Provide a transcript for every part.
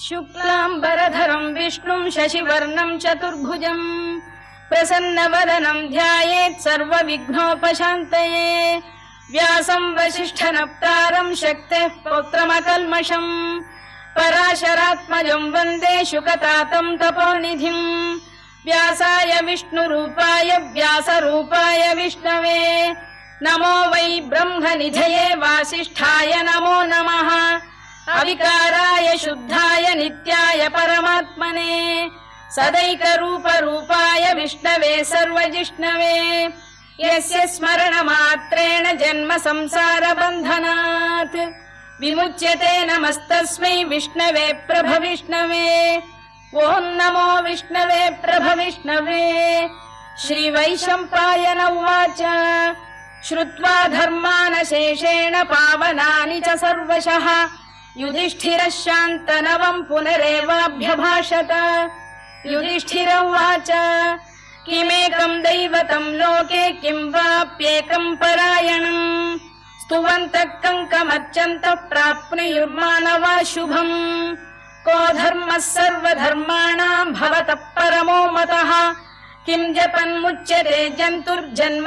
शुक्लाम्बरधरं विष्णुं शशिवर्णं चतुर्भुजं प्रसन्नवदनं ध्यायेत् सर्वविघ्नोपशान्तये। व्यासं वसिष्ठनप्तारं शक्तेः पौत्रमकल्मषं पराशरात्मजं वन्दे शुकतातं तपोनिधिम्। व्यासाय विष्णुरूपाय व्यासरूपाय विष्णवे नमो वै ब्रह्मनिधये वासिष्ठाय नमो नमः। अविकाराय शुद्धाय नित्याय परमात्मने सदैकरूपरूपाय विष्णवे सर्वजिष्णवे यस्य स्मरणमात्रेण जन्म संसारबन्धनात् विमुच्यते। नमस्तस्मै विष्णवे प्रभविष्णवे। ॐ नमो विष्णवे प्रभविष्णवे। श्रीवैशम्पायन उवाच श्रुत्वा धर्मानशेषेण पावनानि च सर्वशः युधिष्ठिरः शान्तनवं पुनरेवाभ्यभाषत। युधिष्ठिर उवाच किमेकं दैवतं लोके किं वाप्येकं परायणम् स्तुवन्तः कङ्कमर्चन्तः प्राप्नुयुर्मानवा शुभम्। को धर्मः सर्वधर्माणां भवतः परमो मतः किं जपन्मुच्यते जन्तुर्जन्म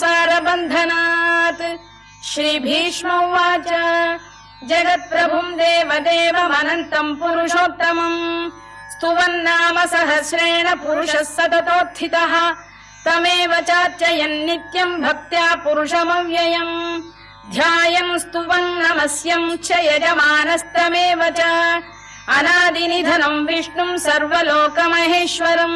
संसारबन्धनात्। श्रीभीष्म उवाच जगत्प्रभुं देवदेवमनन्तं पुरुषोत्तमं स्तुवन्नाम सहस्रेण पुरुषः सततोत्थितः तमेव चार्चयन् नित्यं भक्त्या पुरुषमव्ययम् ध्यायन् स्तुवन् नमस्यं च यजमानस्तमेव च अनादिनिधनं विष्णुं सर्वलोकमहेश्वरम्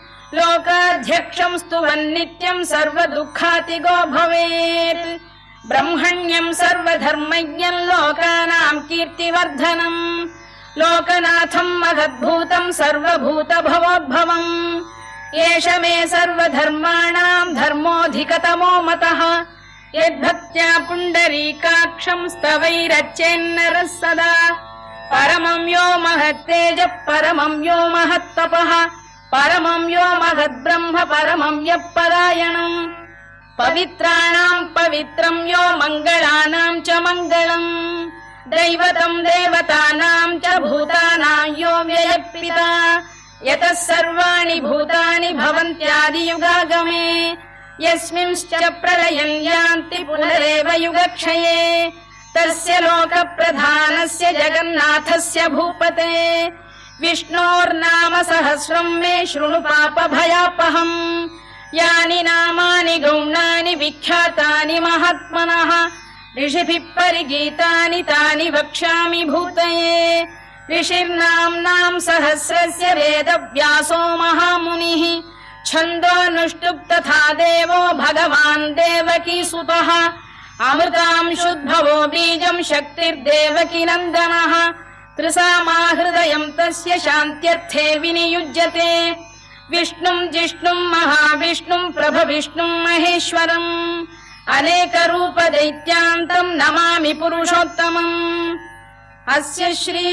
लोकाध्यक्षं स्तुवन् नित्यं सर्वदुःखातिगो भवेत्। ब्रह्मण्यं सर्वधर्मज्ञं लोकानां कीर्तिवर्धनम् लोकनाथं महद्भूतं सर्वभूतभवोद्भवम् एष मे सर्वधर्माणां धर्मोऽधिकतमो मतः यद्भक्त्या पुण्डरीकाक्षं स्तवैरच्चेन्नरः सदा। परमं यो महत्तेजः परमं यो महत्तपः परमं यो महद्ब्रह्म परमं यः परायणम् पवित्राणां पवित्रं यो मङ्गलानां च मङ्गलम् दैवतं देवतानां च भूतानां यो व्ययपिता यतः सर्वाणि भूतानि भवन्त्यादियुगागमे यस्मिंश्च प्रलयं यान्ति पुनरेव युगक्षये तस्य लोकप्रधानस्य जगन्नाथस्य भूपते विष्णोर्नाम सहस्रं मे शृणु पापभयापहम्। यानि नामानि गौणानि विख्यातानि महात्मनः ऋषिभिः परिगीतानि तानि वक्ष्यामि भूतये। ऋषिर्नाम्नां सहस्रस्य वेदव्यासो महामुनिः छन्दोऽनुष्टुप् तथा देवो भगवान् देवकीसुतः अमृतांशुद्भवो बीजं शक्तिर्देवकी नन्दनः त्रिसामाहृदयं तस्य शान्त्यर्थे विनियुज्यते। विष्णुं जिष्णुं महाविष्णुं प्रभविष्णुं महेश्वरम् अनेकरूपदैत्यान्तं नमामि पुरुषोत्तमम्। अस्य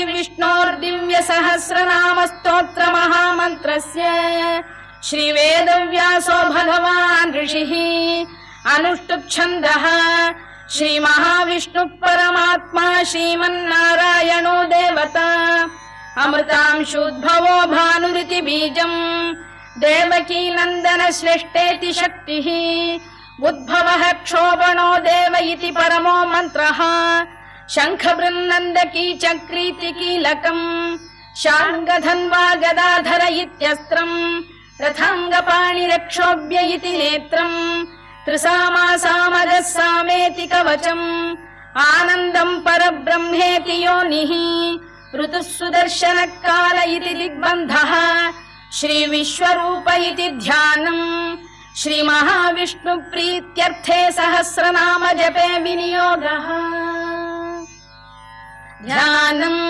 श्रीविष्णोर्दिव्यसहस्रनामस्तोत्रमहामन्त्रस्य श्रीवेदव्यासो भगवान् ऋषिः अनुष्टुप्छन्दः श्रीमहाविष्णुः परमात्मा श्रीमन्नारायणो देवता अमृतांशुद्भवो भानुरिति बीजम् देवकी नन्दन श्रेष्ठेति शक्तिः उद्भवः क्षोभणो देव इति परमो मन्त्रः शङ्खबृन्नन्दकी चक्रीति कीलकम् शार्ङ्गधन्वा गदाधर इत्यस्त्रम् रथाङ्गपाणिरक्षोभ्य इति नेत्रम् त्रिसामासामगः सामेति कवचम् आनन्दम् परब्रह्मेति योनिः ऋतुः सुदर्शनकाल इति दिग्बन्धः श्रीविश्वरूप इति ध्यानम् श्रीमहाविष्णुप्रीत्यर्थे सहस्रनाम जपे विनियोगः। ध्यानम्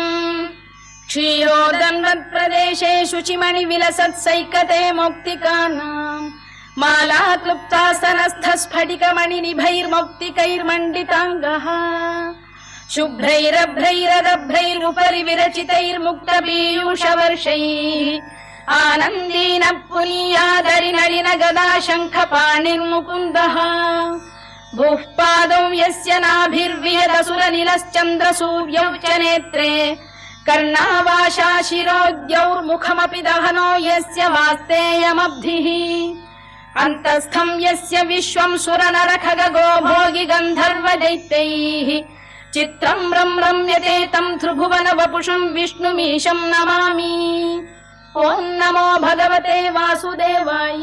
क्षीरोदन्वत्प्रदेशे शुचिमणिविलसत्सैकते मौक्तिकानाम् माला क्लुप्तास्तनस्थस्फटिकमणिनिभैर्मौक्तिकैर्मण्डिताङ्गः शुभ्रैरभ्रैरदभ्रैरुपरि विरचितैर्मुक्तपीयूषवर्षैः आनन्दीन पुनीयादरि नलिन गदा शङ्खपाणिर्मुकुन्दः भूः पादौ यस्य नाभिर्विहदसुरनिलश्चन्द्रसूर्यौ च नेत्रे कर्णावाशा शिरोद्यौर्मुखमपि दहनो यस्य वास्तेयमब्धिः अन्तस्थं यस्य विश्वं सुरनर खगो भोगि गन्धर्व दैत्यैः चित्रं रम्यते तं त्रिभुवन वपुषं विष्णुमीशं नमामि। ॐ नमो भगवते वासुदेवाय।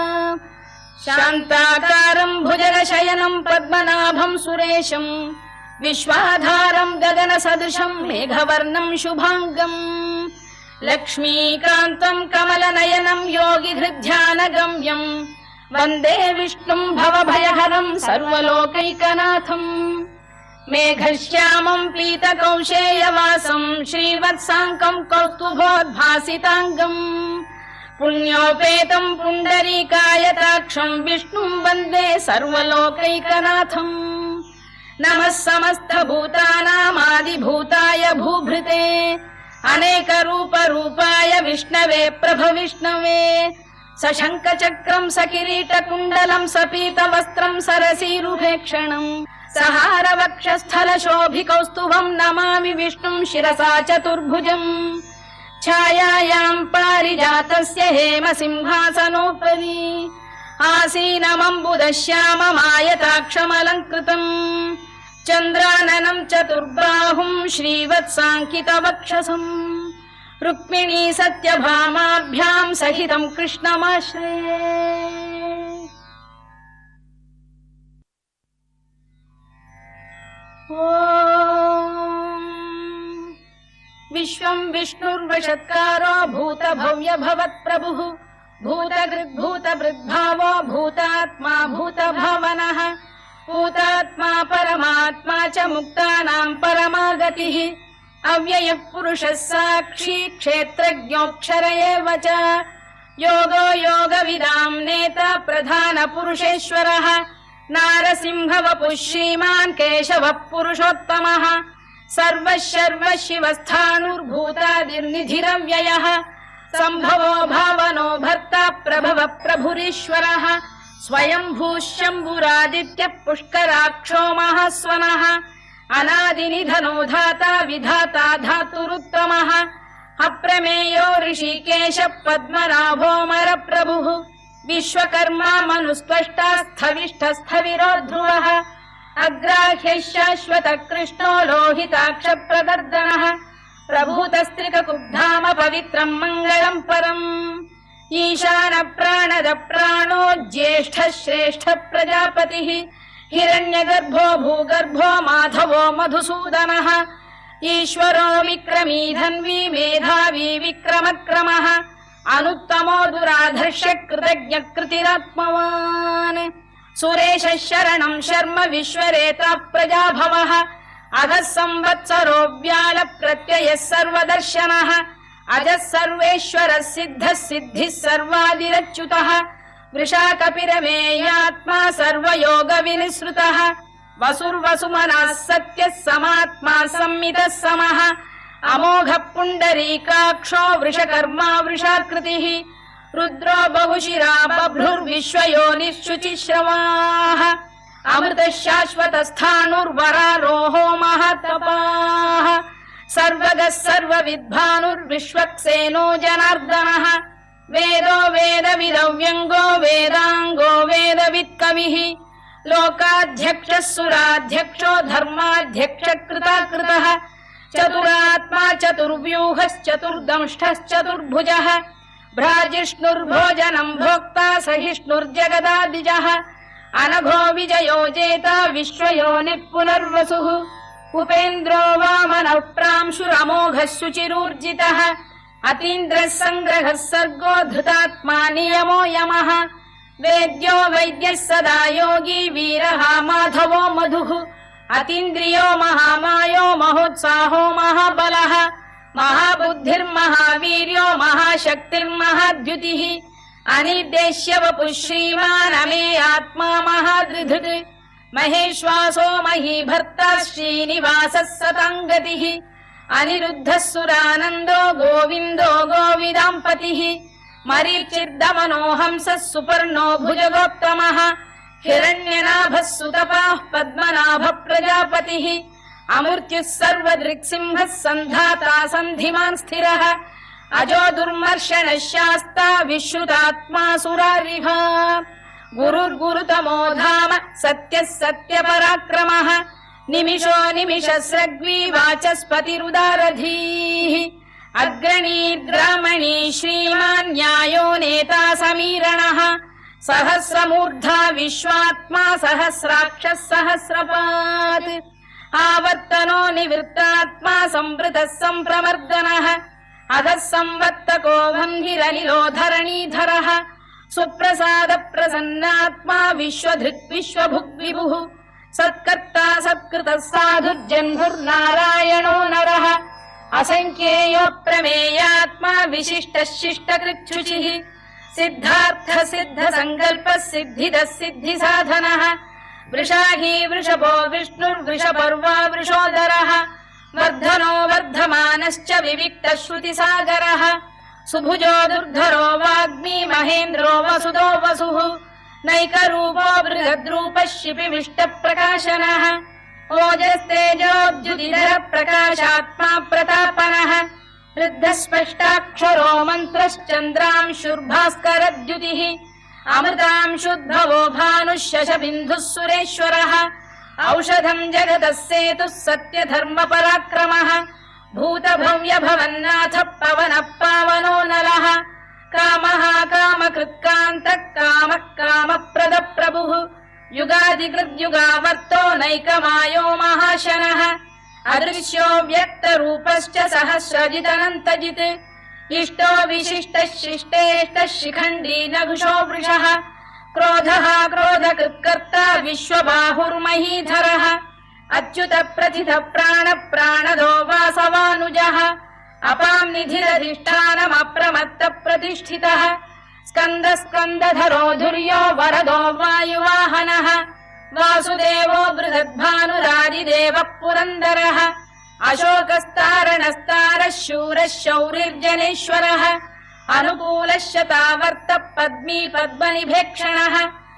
शान्ताकारं भुजगशयनं पद्मनाभं सुरेशं विश्वाधारं गगनसदृशं मेघवर्णं शुभाङ्गम् लक्ष्मीकान्तं कमलनयनं योगिहृद्ध्यानगम्यं वन्दे विष्णुं भवभयहरं सर्वलोकैकनाथम्। मेघश्यामं पीतकौशेयवासं श्रीवत्साङ्कं कौस्तुभोद्भासिताङ्गम् पुण्योपेतं पुण्डरीकायताक्षं विष्णुं वन्दे सर्वलोकैकनाथम्। नमः समस्तभूतानामादिभूताय भूभृते अनेकरूपरूपाय विष्णवे प्रभविष्णवे सशङ्खचक्रं सकिरीटकुण्डलं सपीतवस्त्रं सरसीरुभेक्षणम् सहारवक्षस्थलशोभिकौस्तुभं नमामि विष्णुं शिरसा चतुर्भुजम्। छायायां पारिजातस्य हेमसिंहासनोपरि आसीनमम्बुदश्याममायताक्षमलङ्कृतम् चन्द्राननं चतुर्बाहुं श्रीवत्साङ्कितवक्षसम् रुक्मिणी सत्यभामाभ्यां सहितं कृष्णमाश्रये। विश्वं विष्णुर्वषत्कारो भूतभव्य भवत्प्रभुः भूतकृद्भूतभृद्भावो भूतात्मा भूतभावनः भूतात्मा परमात्मा च मुक्तानां परमागतिः अव्ययः पुरुषः साक्षी क्षेत्रज्ञोऽक्षर एव च योगो योगविदां नेता प्रधानपुरुषेश्वरः नारसिंहवपुः श्रीमान् केशवः पुरुषोत्तमः सर्वः शर्वः शिवस्थाणुर्भूतादिर्निधिरव्ययः सम्भवो भावनो भर्ता प्रभवः प्रभुरीश्वरः स्वयंभूः शम्भुरादित्यः पुष्कराक्षो महास्वनः अनादिनिधनो धाता विधाता धातुरुत्तमः अप्रमेयो ऋषिकेशः पद्मनाभोऽमरप्रभुः विश्वकर्मा मनुस्त्वष्टा स्थविष्ठस्थविरो ध्रुवः अग्राह्यः शाश्वतः कृष्णो लोहिताक्षप्रदर्दनः प्रभूतस्त्रिककुब्धाम पवित्रम् मङ्गलम् परम् ईशान प्राणद प्राणो ज्येष्ठः श्रेष्ठः प्रजापतिः हिरण्यगर्भो भूगर्भो माधवो मधुसूदनः ईश्वरो विक्रमी धन्वी मेधावी विक्रमक्रमः अनुत्तमो दुराधर्ष्य कृतज्ञ कृतिरात्मवान् सुरेशः शरणं शर्म विश्वरेता प्रजाभवः अगः संवत्सरो व्याल प्रत्ययः सर्वदर्शनः अजः सर्वेश्वरः सिद्धः सिद्धिः सर्वादिरच्युतः वृषाकपिरमेयात्मा सर्वयोग विनिसृतः वसुर्वसुमनः सत्यः समात्मा संमितः समः अमोघः पुण्डरीकाक्षो वृषकर्मा वृषाकृतिः रुद्रो बहुशिरा बभ्रुर्विश्वयोनिः शुचिश्रवाः अमृतः शाश्वतस्थाणुर्वरारोहो महातपाः सर्वगः सर्वविद्भानुर्विश्वक्सेनो जनार्दनः वेदो वेदविदव्यङ्गो वेदाङ्गो वेदवित्कविः लोकाध्यक्षः सुराध्यक्षो धर्माध्यक्षः कृताकृतः चतुरात्मा चतुर्व्यूहश्चतुर्दंष्टश्चतुर्भुजः भ्राजिष्णुर्भोजनम् भोक्ता सहिष्णुर्जगदादिजः अनघो विजयो जेता विश्वयोनिः पुनर्वसुः उपेन्द्रो वामनः प्रांशुरमोघः शुचिरूर्जितः अतीन्द्रः सङ्ग्रहः सर्गो धृतात्मा नियमो यमः वेद्यो वैद्यः सदा योगी वीरः माधवो मधुः अतीन्द्रियो महामायो महोत्साहो महाबलः महाबुद्धिर्महावीर्यो महाशक्तिर्महाद्युतिः अनिर्देश्य वपुः श्रीमान् अमे आत्मा महादृधृत् महेश्वासो महीभर्ता श्रीनिवासः सताङ्गतिः अनिरुद्धः सुरानन्दो गोविन्दो गोविदाम्पतिः मरीचिर्दमनो हंसः सुपर्णो भुजगोत्तमः हिरण्यनाभः सुतपाः पद्मनाभ प्रजापतिः अमृत्युः सर्वदृक्सिंहः सन्धाता सन्धिमान् स्थिरः अजो दुर्मर्षणः शास्ता विश्रुतात्मा सुरारिः गुरुर्गुरुतमो धाम सत्यः सत्यपराक्रमः निमिषो निमिषस्रग्वी वाचस्पतिरुदारधीः अग्रणीर्ग्रामणी श्रीमान् न्यायो नेता समीरणः सहस्रमूर्धा विश्वात्मा सहस्राक्षः सहस्रपात् आवर्तनो निवृत्तात्मा संवृतः सम्प्रमर्दनः अधः संवर्तको वह्निरनिलो धरणीधरः सुप्रसाद प्रसन्नात्मा विश्वधृक् विश्वभुग्विभुः सत्कर्ता सत्कृतः साधुर्जन्मुर्नारायणो नरः असंख्येयो प्रमेयात्मा विशिष्टः शिष्टकृच्छुचिः सिद्धार्थ सिद्ध संकल्पः सिद्धिदः सिद्धिसाधनः वृषाही वृषभो विष्णुर्वृषपर्वा वृषोदरः वर्धनो वर्धमानश्च विविक्तः श्रुतिसागरः सुभुजो दुर्धरो वाग्मी महेन्द्रो वसुदो वसुः नैकरूपो बृहद्रूपः शिपिविष्टप्रकाशनः ओजस्तेजोद्युतिधरः प्रकाशात्मा प्रतापनः वृद्धस्पष्टाक्षरो मन्त्रश्चन्द्रांशुर्भास्करद्युतिः अमृतांशुद्भवो भानुः शशबिन्दुः सुरेश्वरः औषधम् जगतः सेतुः सत्यधर्मपराक्रमः भूतभव्य भवन्नाथः पवनः पावनो नरः कामः कामकृत्कान्तः कामः कामप्रदः प्रभुः युगादिकृद्युगावर्तो नैकमायो महाशनः अदृश्यो व्यक्तरूपश्च सहस्रजिदनन्तजित् इष्टो विशिष्टः शिष्टेष्टः शिखण्डी नघुषो वृषः क्रोधः क्रोधकृत्कर्ता विश्वबाहुर्महीधरः अच्युत प्रथित प्राण प्राणदो वासवानुजः अपां निधिरधिष्ठानमप्रमत्त प्रतिष्ठितः स्कन्द स्कन्दधरो धुर्यो वरदो वायुवाहनः वासुदेवो बृहद्भानुरादिदेवः पुरन्दरः अशोकस्तारणस्तारः शूरः शौरिर्जनेश्वरः अनुकूलः शतावर्तः पद्मी पद्मनिभेक्षणः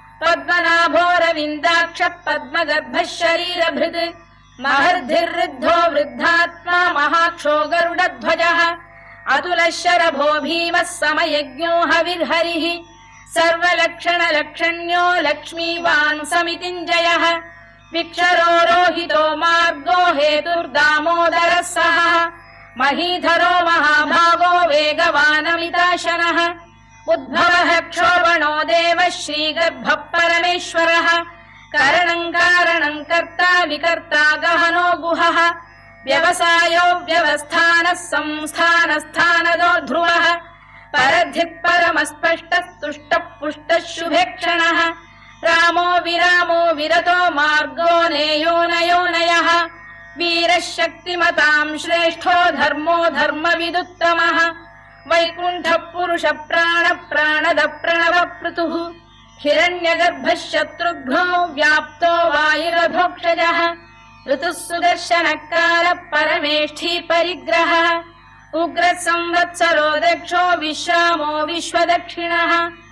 पद्मनाभोरविन्दाक्षः पद्मगर्भः शरीरभृत् महर्धिर्वृद्धो वृद्धात्मा महाक्षो गरुडध्वजः अतुलः शरभो भीमः समयज्ञो हविर्हरिः सर्वलक्षणलक्षण्यो लक्ष्मीवान् समितिञ्जयः विक्षरो रोहितो मार्गो हेतुर्दामोदरः सः महीधरो महाभागो वेगवानमिताशनः उद्भवः क्षोभणो देवः श्रीगर्भः परमेश्वरः करणम् कारणम् कर्ता विकर्ता गहनो गुहः व्यवसायो व्यवस्थानः संस्थानस्थानदो ध्रुवः परधिः परमस्पष्टः तुष्टः पुष्टः शुभेक्षणः रामो विरामो विरतो मार्गो नेयो नयोनयः वीरः शक्तिमताम् श्रेष्ठो धर्मो धर्मविदुत्तमः वैकुण्ठः पुरुष प्राण प्राणद प्रणव पृतुः हिरण्यगर्भः शत्रुघ्नो व्याप्तो वायुरभोक्षजः ऋतुः सुदर्शनकालः परमेष्ठी परिग्रहः उग्रः संवत्सरो दक्षो विश्रामो विश्वदक्षिणः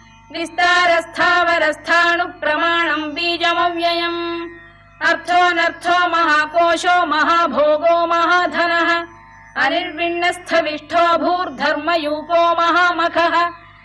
विस्तारस्थावरस्थाणुः प्रमाणम् बीजमव्ययम् अर्थोऽनर्थो महाकोशो महाभोगो महाधनः अनिर्विण्णस्थविष्ठो भूर्धर्मयूपो महामखः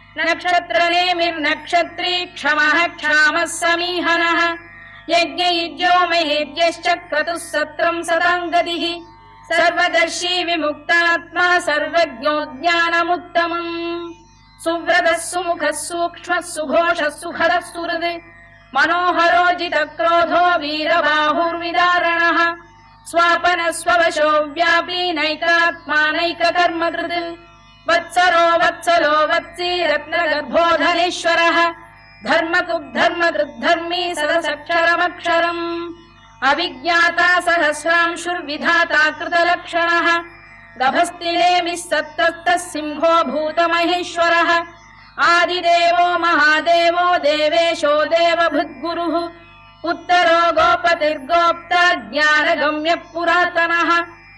नक्षत्रनेमिर्नक्षत्री क्षमः क्षामः समीहनः यज्ञयुज्यो महेज्यश्च क्रतुः सत्रम् सताम् गतिः सर्वदर्शी विमुक्तात्मा सर्वज्ञो ज्ञानमुत्तमम् सुव्रतः सुमुखः सूक्ष्मः सुघोषः सुखदः सुहृद् मनोहरो जितक्रोधो वीरबाहुर्विदारणः स्वापनः स्ववशो व्यापी नैकात्मा नैककर्मकृत् वत्सरो वत्सलो वत्सी रत्नगर्भोधनेश्वरः धर्मकृद्धर्मकृद्धर्मी सदसक्षरमक्षरम् अविज्ञाता सहस्रांशुर्विधाता कृतलक्षणः गभस्तिनेमिः सत्तस्तः सिंहो भूतमहेश्वरः आदिदेवो महादेवो देवेशो देवभृद्गुरुः उत्तरो गोपतिर्गोप्ता ज्ञानगम्यः पुरातनः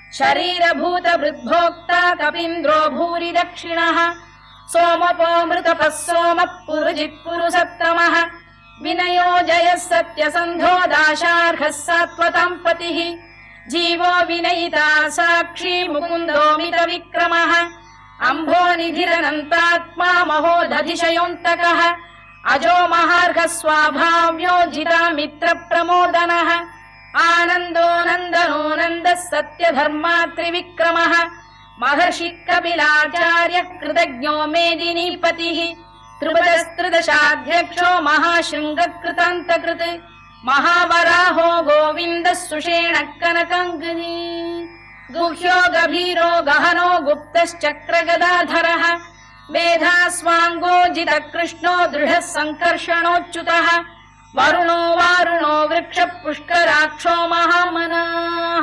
शरीरभूतभृद्भोक्ता कपीन्द्रो भूरि दक्षिणः सोमपोऽमृतपः सोमः पुरुजित् पुरुसत्तमः विनयो जयः सत्यसन्धो दाशार्हः सात्वताम् पतिः जीवो विनयिता साक्षी मुकुन्दोमित विक्रमः अम्भोनिधिरनन्तात्मा महोदधिशयोऽन्तकः अजो महार्घ स्वाभाव्यो जिता मित्र प्रमोदनः आनन्दो नन्दनो नन्दः सत्यधर्मा त्रिविक्रमः महर्षि कपिलाचार्य कृतज्ञो मेदिनीपतिः त्रिपदस्त्रिदशाध्यक्षो महाशृङ्गकृतान्तकृत् महावराहो गोविन्दः सुषेण कनकाङ्गनी गुह्यो गभीरो गहनो गुप्तश्चक्रगदाधरः मेधास्वाङ्गो जितकृष्णो दृढः सङ्कर्षणोच्युतः वरुणो वारुणो वृक्षः पुष्कराक्षो महामनाः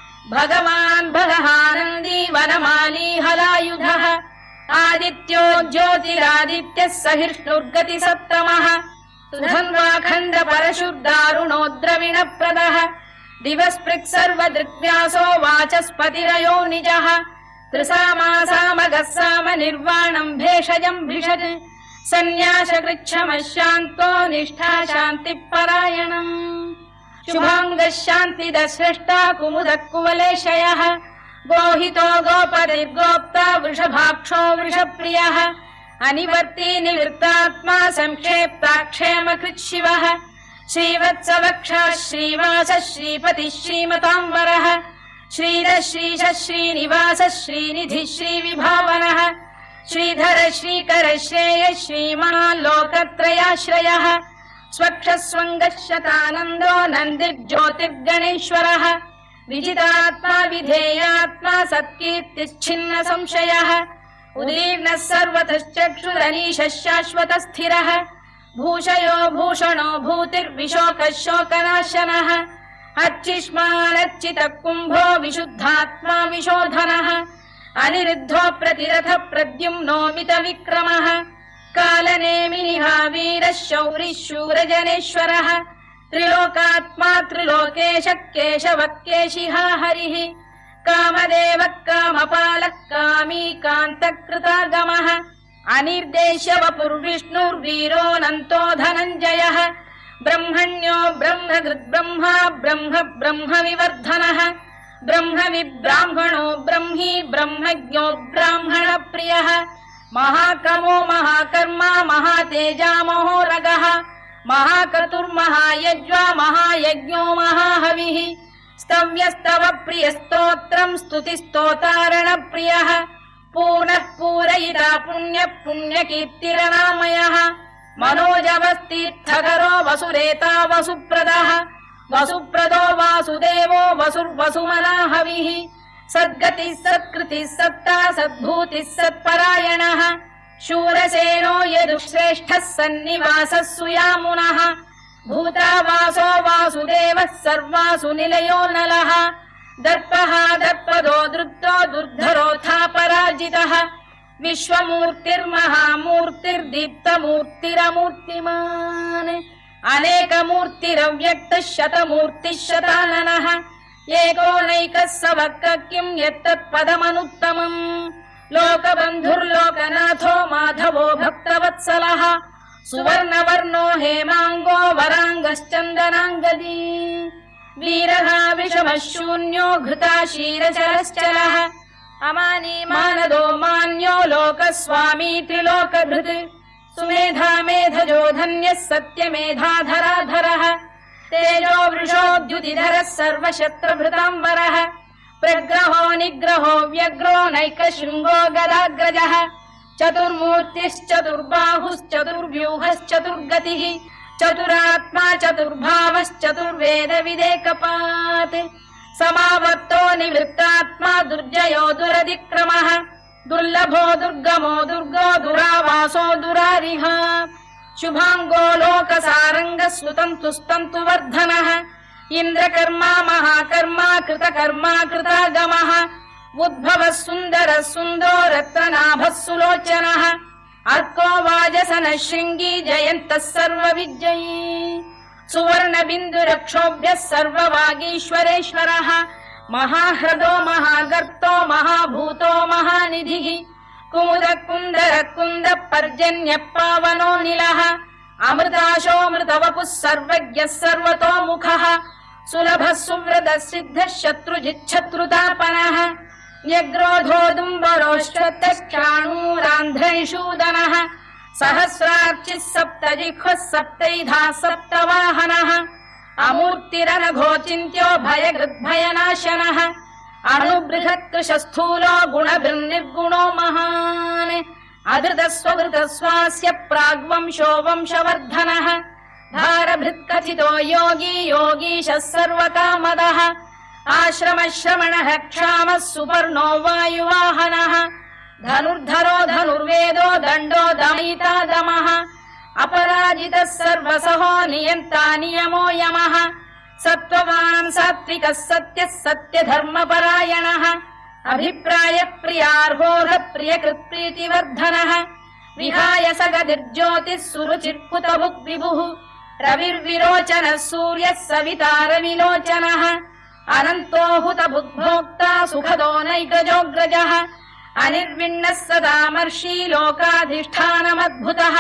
भगवान् भगहानन्दी वनमाली हलायुधः आदित्यो ज्योतिरादित्यः सहिष्णुर्गतिसप्तमः सुधन्वाखण्ड परशुर्दारुणो द्रविणप्रदः दिवस्पृक् सर्वदृग्व्यासो वाचस्पतिरयो निजः त्रिसामासामगः साम निर्वाणम् भेषजम् भिषज सन्न्यासकृच्छमः शान्तो निष्ठा शान्तिपरायणम् शुभाङ्गः शान्तिदः स्रष्टा कुमुदः कुवलेशयः गोहितो गोपतिर्गोप्ता वृषभाक्षो वृषप्रियः अनिवर्ती निवृत्तात्मा संक्षेप्ताक्षेमकृत् शिवः श्रीवत्सवक्षः श्रीवासः श्रीपतिः श्रीमताम्बरः श्रीधः श्रीशः श्रीनिवासः श्रीनिधिः श्रीविभावनः श्रीधर श्रीकर श्रेयः श्रीमान् लोकत्रयाश्रयः स्वक्षः स्वङ्गः शतानन्दो नन्दिर्ज्योतिर्गणेश्वरः विजितात्मा विधेयात्मा सत्कीर्तिश्छिन्न संशयः उदीर्णः सर्वतश्चक्षुरनीशः शाश्वतः स्थिरः भूषयो भूषणो भूतिर्विशोकः शोकनाशनः अर्चिष्मानर्चितः कुम्भो विशुद्धात्मा विशोधनः अनिरुद्धो प्रतिरथ प्रद्युम्नोमित विक्रमः कालनेमिनिहा वीरः शौरिः शूरजनेश्वरः त्रिलोकात्मा त्रिलोकेशः केशवः केशिहा हरिः कामदेवः कामपालः कामी कान्तकृतागमः अनिर्देश्य वपुर्विष्णुर्वीरोऽनन्तो धनञ्जयः ब्रह्मण्यो ब्रह्मकृद्ब्रह्मा ब्रह्म ब्रह्मविवर्धनः ब्रह्मविब्राह्मणो ब्रह्मी ब्रह्मज्ञो ब्राह्मणप्रियः महाकमो महाकर्मा महातेजा महोरगः महाक्रतुर्महायज्वा महायज्ञो महाहविः स्तव्यस्तव प्रियस्तोत्रम् स्तुतिस्तोतारणप्रियः पूर्णः पूरयिता पुण्यः पुण्यकीर्तिरनामयः मनोजवस्तीर्थकरो वसुरेता वसुप्रदः वसुप्रदो वासुदेवो वसुर्वसुमनाहविः सद्गतिः सत्कृतिः सत्ता सद्भूतिः सत्परायणः शूरसेनो यदुश्रेष्ठः सन्निवासः सुयामुनः भूतावासो वासुदेवः सर्वासु निलयो नलः दर्पः दर्पदो दृप्तो दुर्धरोऽथा पराजितः विश्वमूर्तिर्महामूर्तिर्दीप्तमूर्तिरमूर्तिमान् अनेकमूर्तिरव्यक्तः शतमूर्तिः शताननः एकोनैकः सवक्कः किम् यत्तत्पदमनुत्तमम् लोकबन्धुर्लोकनाथो माधवो भक्तवत्सलः सुवर्णवर्णो हेमाङ्गो वराङ्गश्चन्दनाङ्गदी वीरः विषमः शून्यो घृता क्षीरचरश्चलः अमानी मानदो मान्यो लोकस्वामी त्रिलोकधृत् सुमेधा मेधजो धन्यः सत्यमेधाधराधरः तेजो वृषोद्युतिधरः सर्वशस्त्रभृताम्बरः प्रग्रहो निग्रहो व्यग्रो नैकशृङ्गो गदाग्रजः चतुर्मूर्तिश्चतुर्बाहुश्चतुर्व्यूहश्चतुर्गतिः चतुरात्मा चतुर्भावश्चतुर्वेदविदेकपात् समावर्तो निवृत्तात्मा दुर्जयो दुरधिक्रमः दुर्लभो दुर्गमो दुर्गो दुरावासो दुरारिः शुभाङ्गो लोकसारङ्गः सुतन्तु स्तन्तु वर्धनः इन्द्रकर्मा महाकर्मा कृतकर्मा कृतागमः उद्भवः सुन्दरः सुन्दो रत्ननाभः सुलोचनः अर्को वाजसनः शृङ्गी जयन्तः सर्वविजयी सुवर्णबिन्दुरक्षोभ्यः सर्ववागीश्वरेश्वरः महाह्रदो महागर्तो महाभूतो महानिधिः कुमुद कुन्दर कुन्द पर्जन्यः पावनो निलः अमृताशोऽमृतवपुः सर्वज्ञः सर्वतोमुखः सुलभः सुव्रतः सिद्धः शत्रुजिच्छत्रुतापनः न्यग्रोधोदुम्बरोश्चतश्चाणूरान्ध्रैषूदनः सहस्रार्चिः सप्तजिह्वः सप्तैधा सप्तवाहनः अमूर्तिरनघोचिन्त्यो भयगृद्भयनाशनः अणुबृहत्कृशस्थूलो गुणभिर्निर्गुणो महान् अधृतस्वभृतस्वास्य प्राग्वंशो वंशवर्धनः भारभृत्कथितो योगी योगीशः सर्वकामदः आश्रमश्रमणः क्षामः सुपर्णो वायुवाहनः धनुर्धरो धनुर्वेदो दण्डो दमयिता दमः अपराजितः सर्वसहो नियन्ता नियमो यमः सत्त्ववान् सात्विकः सत्यः सत्यधर्मपरायणः अभिप्रायप्रियार्होः प्रियकृत्प्रीतिवर्धनः विहाय सगतिर्ज्योतिः सुरुचिर्कुतभुग्विभुः रविर्विरोचनः सूर्यः सवितारविलोचनः अनन्तो हुतभुग्भोक्ता सुखदो नैकजोऽग्रजः अनिर्विण्णः सदामर्षी लोकाधिष्ठानमद्भुतः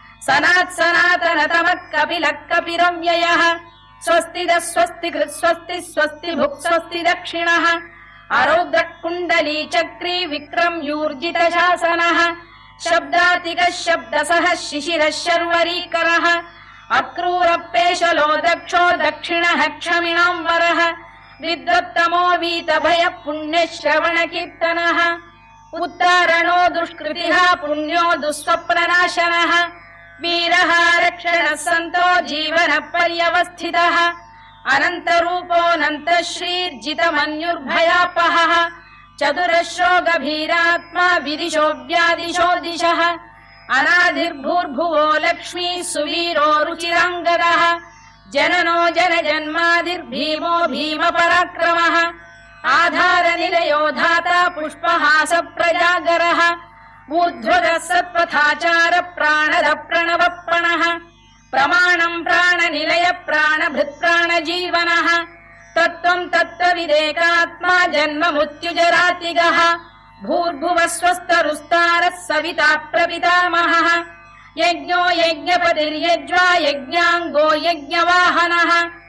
सनातनतमः कपिलः कपिरव्ययः स्वस्तिदः स्वस्तिकृत् स्वस्ति स्वस्तिभुक् स्वस्ति दक्षिणः अरौद्रः कुण्डली चक्री विक्रम्यूर्जितशासनः शब्दातिकः शब्दसः शिशिरः शर्वरीकरः अक्रूरपेशलो दक्षो दक्षिणः क्षमिणाम्बरः विद्वत्तमो वीतभयः पुण्यश्रवणकीर्तनः उत्तारणो दुष्कृतिः पुण्यो दुःस्वप्ननाशनः वीरः रक्षणः सन्तो जीवनपर्यवस्थितः अनन्तरूपोऽनन्तः श्रीर्जितमन्युर्भयापहः चतुरश्रो गभीरात्मा विदिशो व्यादिशो दिशः अनाधिर्भूर्भुवो लक्ष्मी सुवीरो रुचिराङ्गदः जननो जनजन्मादिर्भीमो भीमपराक्रमः आधारनिलयो धाता पुष्पहास प्रजागरः ऊर्ध्वगः सत्पथाचार प्राणद प्रणवप्रणः प्रमाणम् प्राणनिलय प्राणभृत्प्राणजीवनः तत्त्वम् तत्त्वविदेकात्मा जन्म मृत्युजरातिगः भूर्भुवः स्वस्तरुस्तारः सविता प्रपितामहः यज्ञो यज्ञपतिर्यज्वा यज्ञाङ्गो यज्ञवाहनः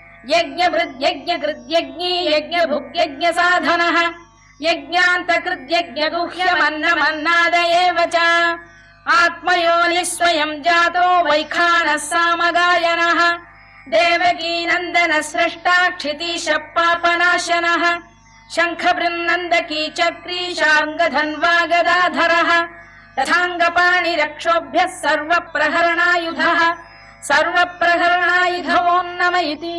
यज्ञभृद्यज्ञकृद्यज्ञी यज्ञभुग्यज्ञसाधनः यज्ञान्तकृद्यज्ञगुह्यमन्नमन्नाद एव च आत्मयोनिः स्वयं जातो वैखानः सामगायनः देवकीनन्दनः स्रष्टा क्षितीशः पापनाशनः शङ्खबृन्नन्दकी चक्री शार्ङ्गधन्वा तथाङ्गपाणिरक्षोभ्यः सर्वप्रहरणायुधः सर्वप्रहरणायुधवो नम इति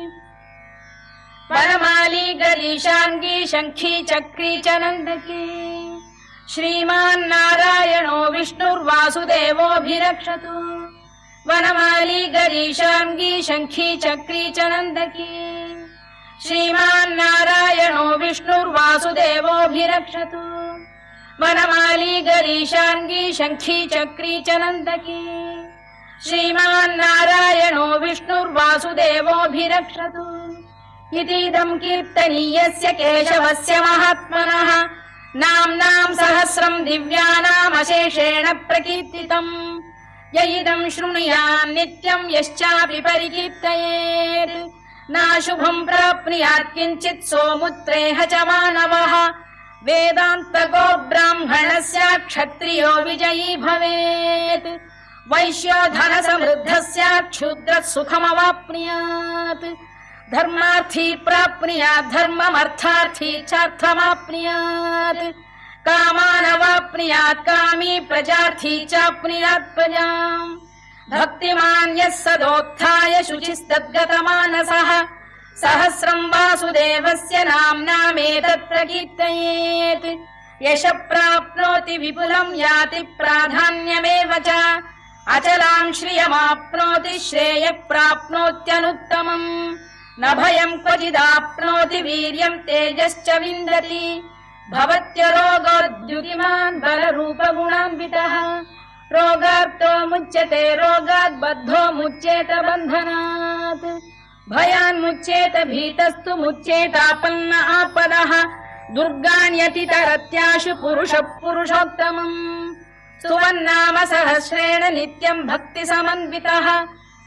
वनमाली गरीशाङ्गी शङ्खी चक्री च नन्दकी श्रीमान्नारायणो विष्णुर्वासुदेवोऽभिरक्षतु वनमाली गरीशाङ्गी शङ्खी चक्री च नन्दकी श्रीमान्नारायणो विष्णुर्वासुदेवोऽभिरक्षतु वनमाली गरीशाङ्गी शङ्खी चक्री च नन्दकी श्रीमान्नारायणो विष्णुर्वासुदेवोऽभिरक्षतु इतीदम् कीर्तनीयस्य केशवस्य महात्मनः नाम्नाम् सहस्रम् दिव्यानामशेषेण प्रकीर्तितम् य इदम् शृणुयान् नित्यम् यश्चापि परिकीर्तयेत् नाशुभम् प्राप्नुयात् किञ्चित् सोमुत्रेह च मानवः वेदान्तको ब्राह्मणस्य क्षत्रियो विजयी भवेत् वैश्यो धनसमृद्धस्य क्षुद्रः सुखमवाप्नुयात् धर्मार्थी प्राप्नुयात् धर्ममर्थार्थी चार्थमाप्नुयात् कामानवाप्नुयात् कामी प्रजार्थी चाप्नुयात् प्रजाम् भक्तिमान् यः सदोत्थाय शुचिस्तद्गतमानसः सहस्रम् वासुदेवस्य नाम्नामेतत् प्रकीर्तयेत् यशः प्राप्नोति विपुलम् याति प्राधान्यमेव च अचलाम् श्रियमाप्नोति श्रेयः प्राप्नोत्यनुत्तमम् न भयम् क्वचिदाप्नोति वीर्यम् तेजश्च विन्दति भवत्यरोगोद्युतिमान् बलरूपगुणान्वितः रोगार्तो मुच्यते रोगात् बद्धो मुच्येत बन्धनात् भयान्मुच्येत भीतस्तु मुच्येतापन्न आपदः दुर्गाण्यतितरत्याशु पुरुषः पुरुषोत्तमम् स्तुवन्नाम सहस्रेण नित्यम् भक्तिसमन्वितः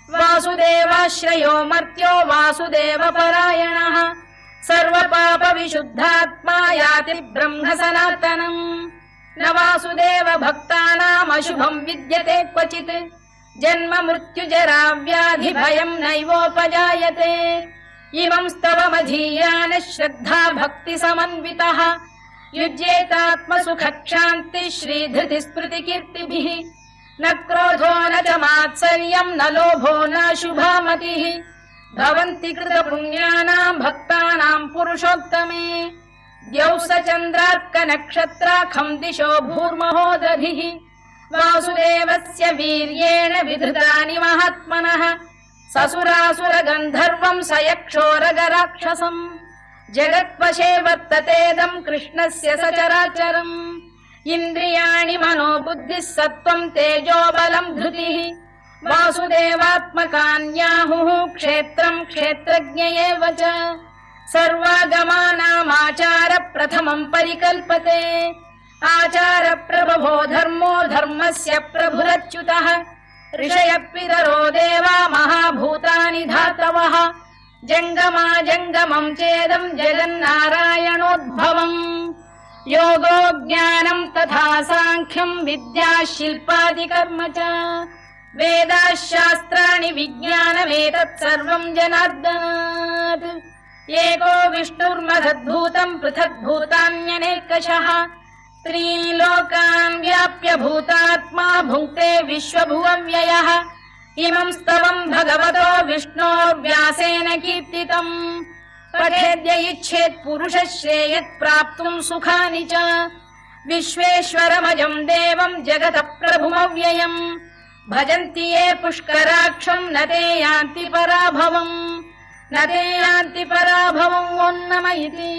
वासुदेवाश्रयो मर्त्यो वासुदेवपरायणः सर्वपापविशुद्धात्मा याति ब्रह्म सनातनम् न वासुदेव भक्तानाम् अशुभम् विद्यते क्वचित् जन्म मृत्युजरा व्याधि भयम् नैवोपजायते इमं स्तवमधीयान श्रद्धा भक्ति समन्वितः युज्येतात्मसुखक्षान्ति श्रीधृति स्मृति कीर्तिभिः न क्रोधो न च मात्सर्यम् न लोभो न शुभा मतिः भवन्ति कृतपुण्यानाम् भक्तानाम् पुरुषोत्तमे द्यौः स चन्द्रार्कनक्षत्राखम् दिशो भूर्महो दधिः वासुदेवस्य वीर्येण विधृतानि महात्मनः ससुरासुरगन्धर्वम् स यक्षोरगराक्षसम् जगत्वशे वर्ततेदम् कृष्णस्य सचराचरम् इन्द्रियाणि मनो बुद्धिः सत्त्वम् तेजो बलम् धृतिः वासुदेवात्मकान्याहुः क्षेत्रम् क्षेत्रज्ञ एव च सर्वागमानामाचार प्रथमम् परिकल्पते आचार प्रभवो धर्मो धर्मस्य प्रभुरच्युतः ऋषयः पितरो देवा महाभूतानि धातवः जङ्गमा जङ्गमम् चेदम् जगन्नारायणोद्भवम् योगो ज्ञानम् तथा साङ्ख्यम् विद्या शिल्पादिकर्म च वेदाः शास्त्राणि विज्ञानमेतत् सर्वम् जनार्दनात् एको विष्णुर्महद्भूतम् पृथग्भूतान्यनेकशः त्रीन् लोकान् व्याप्य भूतात्मा भुङ्क्ते विश्वभुवव्ययः इमम् स्तवम् भगवतो विष्णोर्व्यासेन कीर्तितम् पठेद्य इच्छेत् पुरुषः श्रेयत् प्राप्तुम् सुखानि च विश्वेश्वरमजम् देवम् जगतः प्रभुमव्ययम् भजन्ति ये पुष्कराक्षम् न ते यान्ति पराभवम् न ते यान्ति पराभवम् ओन्नम इति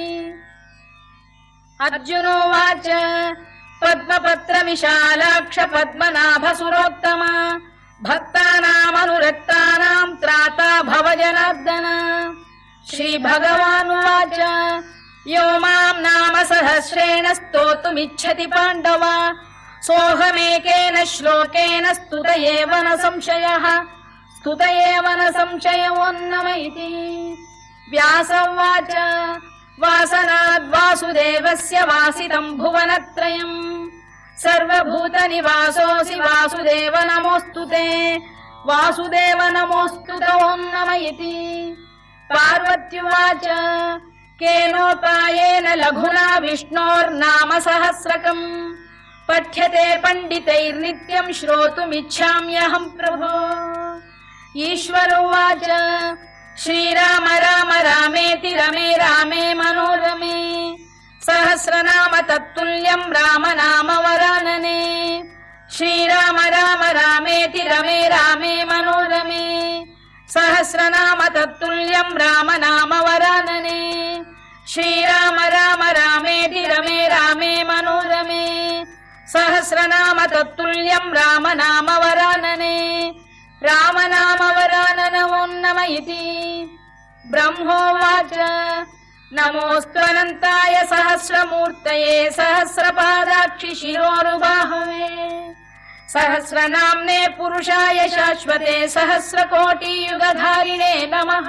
अर्जुनोवाच पद्मपत्र विशालाक्ष पद्मनाभ सुरोत्तम भक्तानामनुरक्तानाम् त्राता भव जनार्दन श्रीभगवानुवाच यो माम् नाम सहस्रेण स्तोतुमिच्छति पाण्डव सोऽहमेकेन श्लोकेन स्तुत एव न संशयः स्तुत एव न संशयोन्नम इति व्यास उवाच वासनाद्वासुदेवस्य वासितम् भुवनत्रयम् सर्वभूतनिवासोऽसि वासुदेव नमोऽस्तु ते वासुदेव नमोऽस्तु ते ओन्नम इति पार्वत्युवाच केनोपायेन लघुना विष्णोर्नाम सहस्रकम् पठ्यते पण्डितैर्नित्यम् श्रोतुमिच्छाम्यहम् प्रभो ईश्वर उवाच श्रीराम राम रामेति रमे रामे मनोरमे सहस्रनाम तत्तुल्यम् राम नाम वरानने श्रीराम राम रामेति रमे रामे मनोरमे सहस्रनाम तत्तुल्यम् राम नाम वरानने श्रीराम राम रामेति रमे रामे मनोरमे सहस्रनाम तत्तुल्यम् राम नाम वरानने राम नाम वरानन ओन्नम इति ब्रह्मोवाच नमोऽस्त्वनन्ताय सहस्रमूर्तये सहस्रपादाक्षि शिरोरुबाहवे सहस्रनाम्ने पुरुषाय शाश्वते सहस्रकोटियुगधारिणे नमः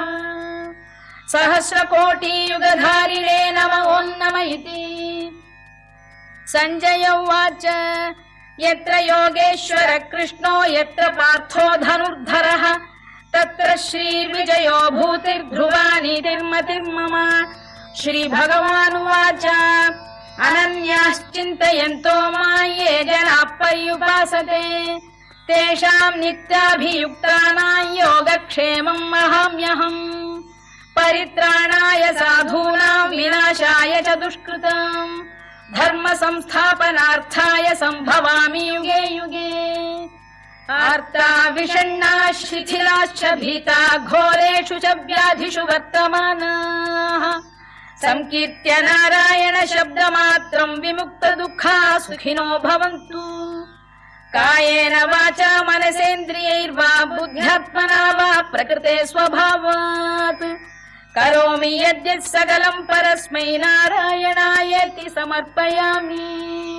सहस्रकोटियुगधारिणे नम ओन्नम इति सञ्जय उवाच यत्र योगेश्वर कृष्णो यत्र पार्थो धनुर्धरः तत्र श्रीविजयो भूतिर्ध्रुवा नीतिर्मतिर्मम श्रीभगवानुवाच अनन्याश्चिन्तयन्तो मां ये जनाः पर्युपासते तेषाम् नित्याभियुक्तानां योगक्षेमम् अहम्यहम् परित्राणाय साधूनां विनाशाय च दुष्कृताम् धर्म संस्थापनार्थाय सम्भवामि युगे युगे आर्ता विषण्णा शिथिलाश्च भीता घोरेषु च व्याधिषु वर्तमानाः संकीर्त्य नारायण शब्दमात्रम् विमुक्त दुःखा सुखिनो भवन्तु कायेन वाचा मनसेन्द्रियैर्वा बुद्ध्यात्मना वा प्रकृते स्वभावात् करोमि यद्यत् सकलम् परस्मै नारायणायेति समर्पयामि।